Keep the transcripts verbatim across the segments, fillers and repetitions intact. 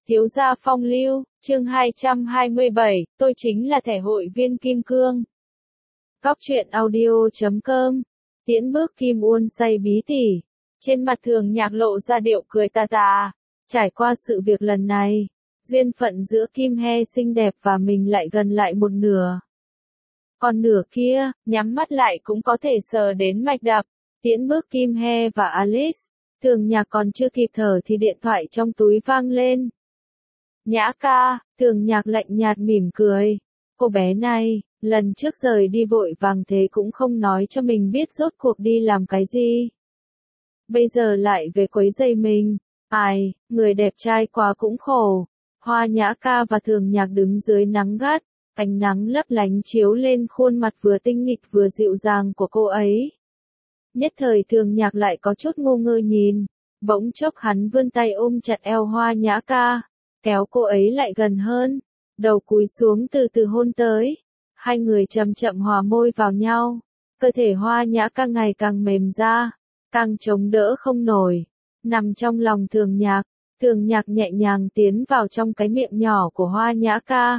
Thiếu gia phong lưu, chương hai trăm hai mươi bảy, tôi chính là thẻ hội viên Kim Cương. Cóc truyện audio chấm com, tiễn bước Kim Uôn say bí tỉ. Trên mặt Thường Nhạc lộ ra điệu cười tà tà. Trải qua sự việc lần này, duyên phận giữa Kim He xinh đẹp và mình lại gần lại một nửa. Còn nửa kia, nhắm mắt lại cũng có thể sờ đến mạch đập. Tiễn bước Kim He và Alice. Thường Nhạc còn chưa kịp thở thì điện thoại trong túi vang lên. Nhã ca, Thường Nhạc lạnh nhạt mỉm cười. Cô bé này, lần trước rời đi vội vàng thế cũng không nói cho mình biết rốt cuộc đi làm cái gì. Bây giờ lại về quấy rầy mình. Ai, người đẹp trai quá cũng khổ. Hoa Nhã ca và Thường Nhạc đứng dưới nắng gắt, ánh nắng lấp lánh chiếu lên khuôn mặt vừa tinh nghịch vừa dịu dàng của cô ấy. Nhất thời Thường Nhạc lại có chút ngu ngơ nhìn, bỗng chốc hắn vươn tay ôm chặt eo Hoa Nhã ca, kéo cô ấy lại gần hơn, đầu cúi xuống từ từ hôn tới. Hai người chậm chậm hòa môi vào nhau, cơ thể Hoa Nhã ca ngày càng mềm ra, càng chống đỡ không nổi, nằm trong lòng Thường Nhạc. Thường Nhạc nhẹ nhàng tiến vào trong cái miệng nhỏ của Hoa Nhã ca.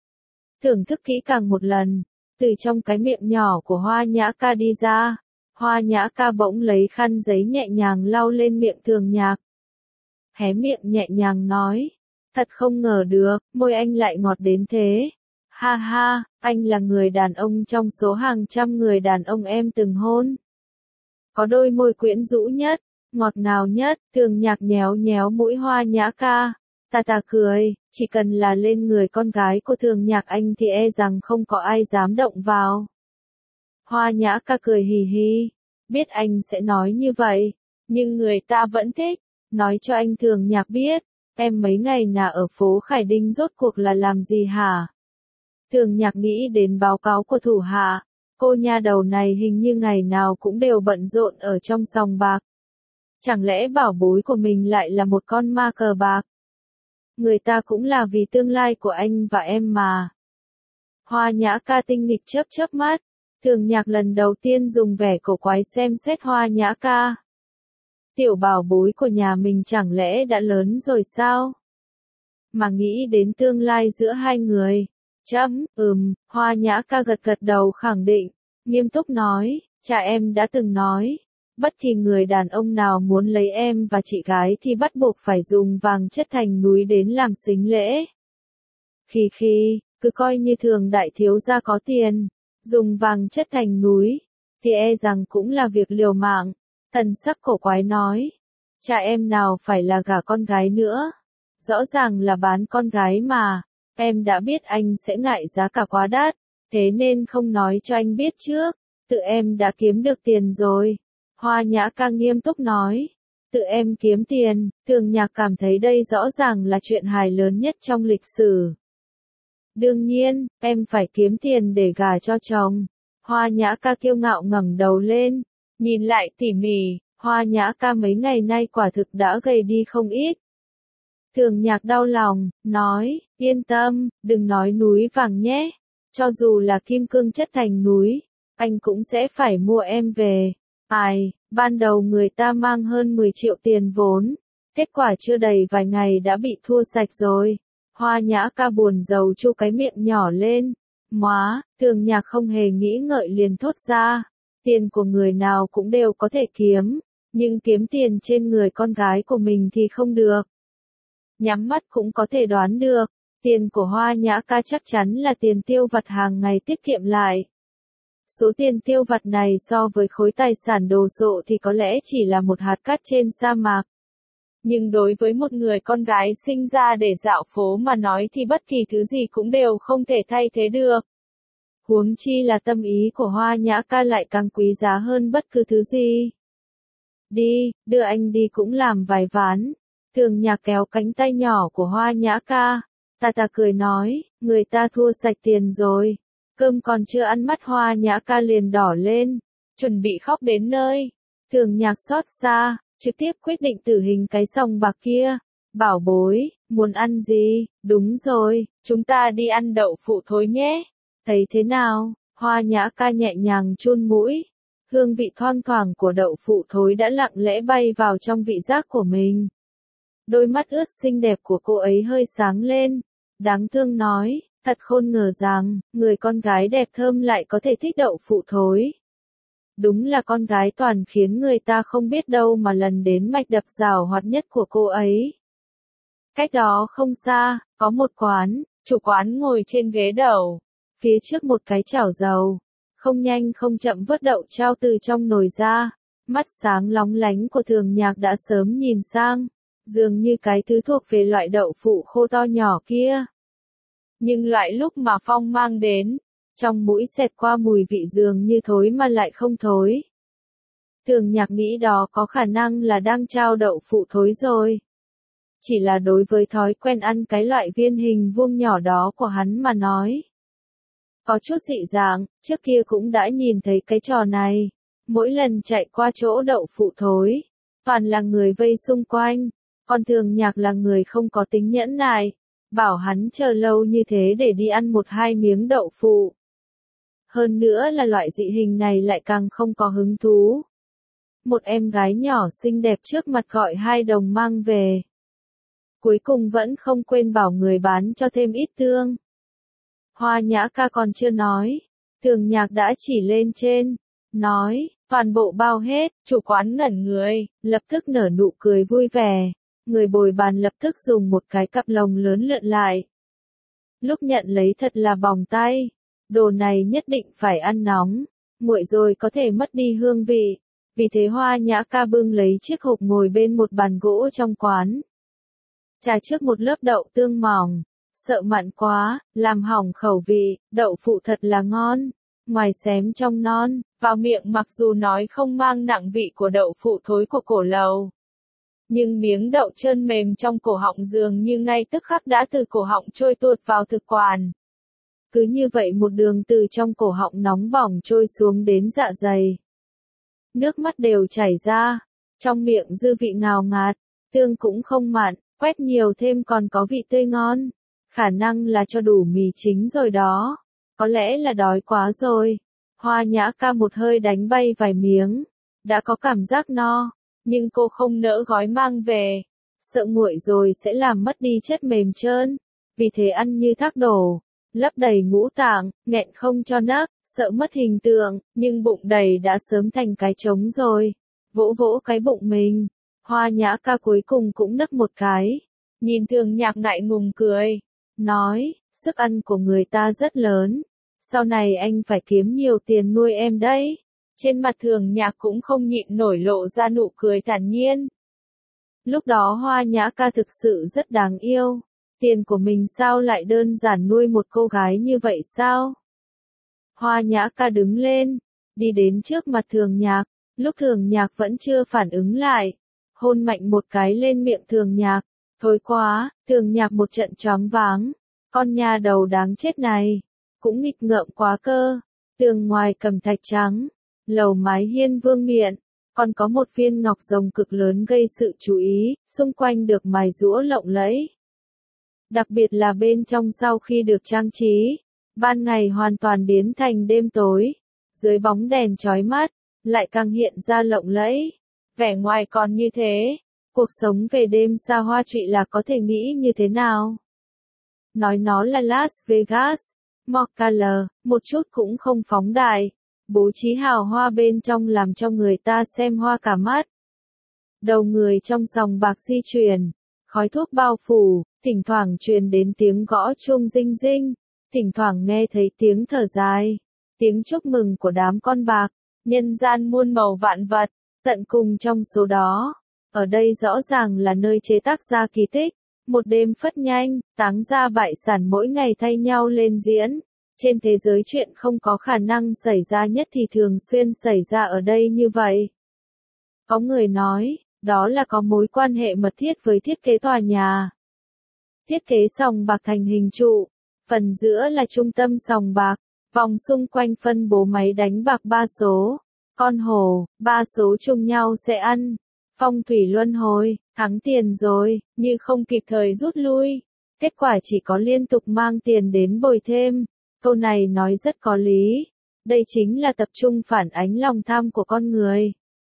Thưởng thức kỹ càng một lần, từ trong cái miệng nhỏ của Hoa Nhã ca đi ra, Hoa Nhã ca bỗng lấy khăn giấy nhẹ nhàng lau lên miệng Thường Nhạc. Hé miệng nhẹ nhàng nói, thật không ngờ được, môi anh lại ngọt đến thế. Ha ha, anh là người đàn ông trong số hàng trăm người đàn ông em từng hôn. Có đôi môi quyến rũ nhất, ngọt ngào nhất. Thường Nhạc nhéo nhéo mũi Hoa Nhã ca, tà tà cười, chỉ cần là lên người con gái của Thường Nhạc anh thì e rằng không có ai dám động vào. Hoa Nhã ca cười hì hì, biết anh sẽ nói như vậy, nhưng người ta vẫn thích, nói cho anh Thường Nhạc biết, em mấy ngày nào ở phố Khải Đinh rốt cuộc là làm gì hả? Thường Nhạc nghĩ đến báo cáo của thủ hạ, cô nha đầu này hình như ngày nào cũng đều bận rộn ở trong sòng bạc. Chẳng lẽ bảo bối của mình lại là một con ma cờ bạc? Người ta cũng là vì tương lai của anh và em mà. Hoa Nhã ca tinh nghịch chớp chớp mắt, Thường Nhạc lần đầu tiên dùng vẻ cổ quái xem xét Hoa Nhã ca. Tiểu bảo bối của nhà mình chẳng lẽ đã lớn rồi sao? Mà nghĩ đến tương lai giữa hai người. Chấm, ừm, Hoa Nhã ca gật gật đầu khẳng định, nghiêm túc nói, cha em đã từng nói, bất kỳ người đàn ông nào muốn lấy em và chị gái thì bắt buộc phải dùng vàng chất thành núi đến làm sính lễ. Khi khi, cứ coi như Thường đại thiếu gia có tiền, dùng vàng chất thành núi, thì e rằng cũng là việc liều mạng. Thần sắc cổ quái nói, cha em nào phải là gả con gái nữa, rõ ràng là bán con gái mà, em đã biết anh sẽ ngại giá cả quá đắt, thế nên không nói cho anh biết trước, tự em đã kiếm được tiền rồi. Hoa Nhã ca nghiêm túc nói, tự em kiếm tiền. Thường Nhạc cảm thấy đây rõ ràng là chuyện hài lớn nhất trong lịch sử. Đương nhiên, em phải kiếm tiền để gả cho chồng. Hoa Nhã ca kiêu ngạo ngẩng đầu lên, nhìn lại tỉ mỉ, Hoa Nhã ca mấy ngày nay quả thực đã gầy đi không ít. Thường Nhạc đau lòng, nói, yên tâm, đừng nói núi vàng nhé, cho dù là kim cương chất thành núi, anh cũng sẽ phải mua em về. Ai, ban đầu người ta mang hơn mười triệu tiền vốn, kết quả chưa đầy vài ngày đã bị thua sạch rồi. Hoa Nhã ca buồn rầu chu cái miệng nhỏ lên. Móa, Thường Nhạc không hề nghĩ ngợi liền thốt ra, tiền của người nào cũng đều có thể kiếm, nhưng kiếm tiền trên người con gái của mình thì không được. Nhắm mắt cũng có thể đoán được, tiền của Hoa Nhã ca chắc chắn là tiền tiêu vặt hàng ngày tiết kiệm lại. Số tiền tiêu vặt này so với khối tài sản đồ sộ thì có lẽ chỉ là một hạt cát trên sa mạc. Nhưng đối với một người con gái sinh ra để dạo phố mà nói thì bất kỳ thứ gì cũng đều không thể thay thế được. Huống chi là tâm ý của Hoa Nhã ca lại càng quý giá hơn bất cứ thứ gì. Đi, đưa anh đi cũng làm vài ván. Thường Nhạc kéo cánh tay nhỏ của Hoa Nhã ca, tà tà cười nói, người ta thua sạch tiền rồi. Cơm còn chưa ăn mắt Hoa Nhã ca liền đỏ lên, chuẩn bị khóc đến nơi. Thường Nhạc xót xa, trực tiếp quyết định tử hình cái sòng bạc kia. Bảo bối, muốn ăn gì? Đúng rồi, chúng ta đi ăn đậu phụ thối nhé. Thấy thế nào? Hoa Nhã ca nhẹ nhàng chun mũi. Hương vị thoang thoảng của đậu phụ thối đã lặng lẽ bay vào trong vị giác của mình. Đôi mắt ướt xinh đẹp của cô ấy hơi sáng lên, đáng thương nói, thật khôn ngờ rằng, người con gái đẹp thơm lại có thể thích đậu phụ thối. Đúng là con gái toàn khiến người ta không biết đâu mà lần đến mạch đập giảo hoạt nhất của cô ấy. Cách đó không xa, có một quán, chủ quán ngồi trên ghế đầu, phía trước một cái chảo dầu, không nhanh không chậm vớt đậu trao từ trong nồi ra, mắt sáng lóng lánh của Thường Nhạc đã sớm nhìn sang, dường như cái thứ thuộc về loại đậu phụ khô to nhỏ kia. Nhưng loại lúc mà Phong mang đến, trong mũi xẹt qua mùi vị dường như thối mà lại không thối. Thường Nhạc nghĩ đó có khả năng là đang trao đậu phụ thối rồi. Chỉ là đối với thói quen ăn cái loại viên hình vuông nhỏ đó của hắn mà nói. Có chút dị dạng, trước kia cũng đã nhìn thấy cái trò này. Mỗi lần chạy qua chỗ đậu phụ thối, toàn là người vây xung quanh, còn Thường Nhạc là người không có tính nhẫn nại, bảo hắn chờ lâu như thế để đi ăn một hai miếng đậu phụ. Hơn nữa là loại dị hình này lại càng không có hứng thú. Một em gái nhỏ xinh đẹp trước mặt gọi hai đồng mang về. Cuối cùng vẫn không quên bảo người bán cho thêm ít tương. Hoa Nhã Ca còn chưa nói, Thường Nhạc đã chỉ lên trên, nói, toàn bộ bao hết, chủ quán ngẩn người, lập tức nở nụ cười vui vẻ. Người bồi bàn lập tức dùng một cái cặp lồng lớn lượn lại. Lúc nhận lấy thật là bỏng tay, đồ này nhất định phải ăn nóng, nguội rồi có thể mất đi hương vị. Vì thế Hoa Nhã Ca bưng lấy chiếc hộp ngồi bên một bàn gỗ trong quán. Trà trước một lớp đậu tương mỏng, sợ mặn quá, làm hỏng khẩu vị, đậu phụ thật là ngon, ngoài xém trong non, vào miệng mặc dù nói không mang nặng vị của đậu phụ thối của cổ lầu. Nhưng miếng đậu trơn mềm trong cổ họng dường như ngay tức khắc đã từ cổ họng trôi tuột vào thực quản. Cứ như vậy một đường từ trong cổ họng nóng bỏng trôi xuống đến dạ dày. Nước mắt đều chảy ra, trong miệng dư vị ngào ngạt, tương cũng không mặn, quét nhiều thêm còn có vị tươi ngon. Khả năng là cho đủ mì chính rồi đó. Có lẽ là đói quá rồi. Hoa Nhã Ca một hơi đánh bay vài miếng. Đã có cảm giác no. Nhưng cô không nỡ gói mang về. Sợ nguội rồi sẽ làm mất đi chất mềm trơn. Vì thế ăn như thác đổ. Lấp đầy ngũ tạng, nghẹn không cho nấc, sợ mất hình tượng. Nhưng bụng đầy đã sớm thành cái trống rồi. Vỗ vỗ cái bụng mình. Hoa Nhã Ca cuối cùng cũng nấc một cái. Nhìn Thường Nhạc ngại ngùng cười. Nói, sức ăn của người ta rất lớn. Sau này anh phải kiếm nhiều tiền nuôi em đấy. Trên mặt Thường Nhạc cũng không nhịn nổi lộ ra nụ cười thản nhiên. Lúc đó Hoa Nhã Ca thực sự rất đáng yêu. Tiền của mình sao lại đơn giản nuôi một cô gái như vậy sao? Hoa Nhã Ca đứng lên, đi đến trước mặt Thường Nhạc. Lúc Thường Nhạc vẫn chưa phản ứng lại, hôn mạnh một cái lên miệng Thường Nhạc. Thôi quá, Thường Nhạc một trận choáng váng. Con nha đầu đáng chết này. Cũng nghịch ngợm quá cơ. Tường ngoài cẩm thạch trắng. Lầu mái hiên vương miện. Còn có một viên ngọc rồng cực lớn gây sự chú ý. Xung quanh được mài rũa lộng lẫy. Đặc biệt là bên trong sau khi được trang trí. Ban ngày hoàn toàn biến thành đêm tối. Dưới bóng đèn chói mắt. Lại càng hiện ra lộng lẫy. Vẻ ngoài còn như thế. Cuộc sống về đêm xa hoa trụy là có thể nghĩ như thế nào? Nói nó là Las Vegas, Moccala, một chút cũng không phóng đại. Bố trí hào hoa bên trong làm cho người ta xem hoa cả mắt. Đầu người trong sòng bạc di chuyển, khói thuốc bao phủ, thỉnh thoảng truyền đến tiếng gõ chuông rinh rinh, thỉnh thoảng nghe thấy tiếng thở dài, tiếng chúc mừng của đám con bạc, nhân gian muôn màu vạn vật, tận cùng trong số đó. Ở đây rõ ràng là nơi chế tác ra kỳ tích. Một đêm phất nhanh, táng ra bại sản mỗi ngày thay nhau lên diễn. Trên thế giới chuyện không có khả năng xảy ra nhất thì thường xuyên xảy ra ở đây như vậy. Có người nói, đó là có mối quan hệ mật thiết với thiết kế tòa nhà. Thiết kế sòng bạc thành hình trụ. Phần giữa là trung tâm sòng bạc. Vòng xung quanh phân bố máy đánh bạc ba số. Con hổ, ba số chung nhau sẽ ăn. Phong thủy luân hồi, thắng tiền rồi, như không kịp thời rút lui. Kết quả chỉ có liên tục mang tiền đến bồi thêm. Câu này nói rất có lý. Đây chính là tập trung phản ánh lòng tham của con người.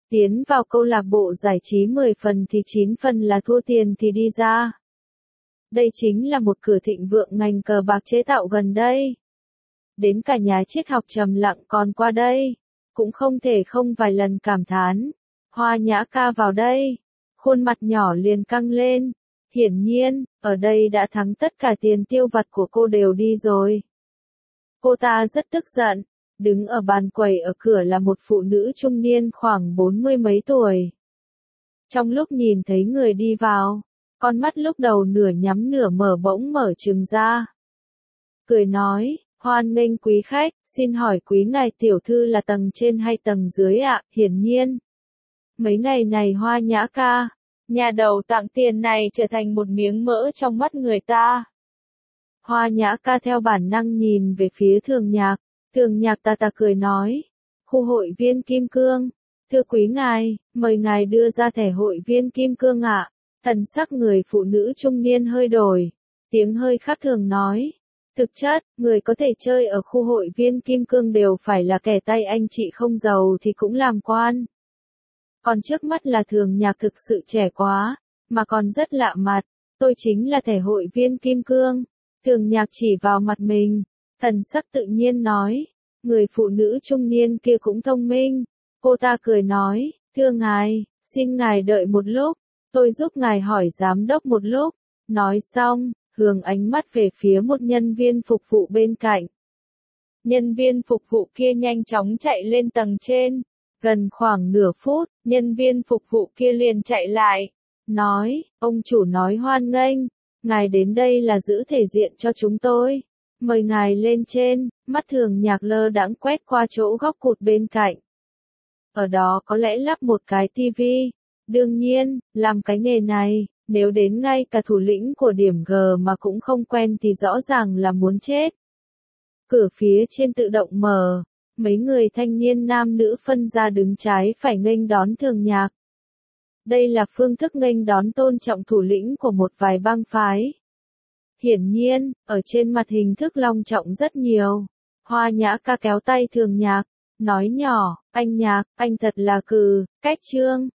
Tiến vào câu lạc bộ giải trí mười phần thì chín phần là thua tiền thì đi ra. Đây chính là một cửa thịnh vượng ngành cờ bạc chế tạo gần đây. Đến cả nhà triết học trầm lặng còn qua đây, cũng không thể không vài lần cảm thán. Hoa Nhã Ca vào đây, khuôn mặt nhỏ liền căng lên. Hiển nhiên, ở đây đã thắng tất cả tiền tiêu vặt của cô đều đi rồi. Cô ta rất tức giận. Đứng ở bàn quầy ở cửa là một phụ nữ trung niên khoảng bốn mươi mấy tuổi. Trong lúc nhìn thấy người đi vào, con mắt lúc đầu nửa nhắm nửa mở bỗng mở trừng ra. Cười nói, hoan nghênh quý khách, xin hỏi quý ngài tiểu thư là tầng trên hay tầng dưới ạ? Hiển nhiên, mấy ngày này Hoa Nhã Ca, nhà đầu tặng tiền này trở thành một miếng mỡ trong mắt người ta. Hoa Nhã Ca theo bản năng nhìn về phía Thường Nhạc. Thường Nhạc tà tà cười nói, khu hội viên Kim Cương, thưa quý ngài, mời ngài đưa ra thẻ hội viên Kim Cương ạ. Thần sắc người phụ nữ trung niên hơi đổi, tiếng hơi khác thường nói, thực chất, người có thể chơi ở khu hội viên Kim Cương đều phải là kẻ tay anh chị không giàu thì cũng làm quan. Còn trước mắt là Thường Nhạc thực sự trẻ quá, mà còn rất lạ mặt, tôi chính là thẻ hội viên Kim Cương. Thường Nhạc chỉ vào mặt mình. Thần sắc tự nhiên nói, người phụ nữ trung niên kia cũng thông minh, cô ta cười nói, thưa ngài, xin ngài đợi một lúc, tôi giúp ngài hỏi giám đốc một lúc, nói xong, hướng ánh mắt về phía một nhân viên phục vụ bên cạnh. Nhân viên phục vụ kia nhanh chóng chạy lên tầng trên, gần khoảng nửa phút, nhân viên phục vụ kia liền chạy lại, nói, ông chủ nói hoan nghênh, ngài đến đây là giữ thể diện cho chúng tôi. Mời ngài lên trên, mắt Thường Nhạc lơ đãng quét qua chỗ góc cụt bên cạnh. Ở đó có lẽ lắp một cái tivi. Đương nhiên, làm cái nghề này, nếu đến ngay cả thủ lĩnh của điểm G mà cũng không quen thì rõ ràng là muốn chết. Cửa phía trên tự động mở, mấy người thanh niên nam nữ phân ra đứng trái phải nghênh đón Thường Nhạc. Đây là phương thức nghênh đón tôn trọng thủ lĩnh của một vài bang phái. Hiển nhiên, ở trên mặt hình thức long trọng rất nhiều. Hoa Nhã Ca kéo tay Thường Nhạc, nói nhỏ, anh Nhạc, anh thật là cừ, cách trương,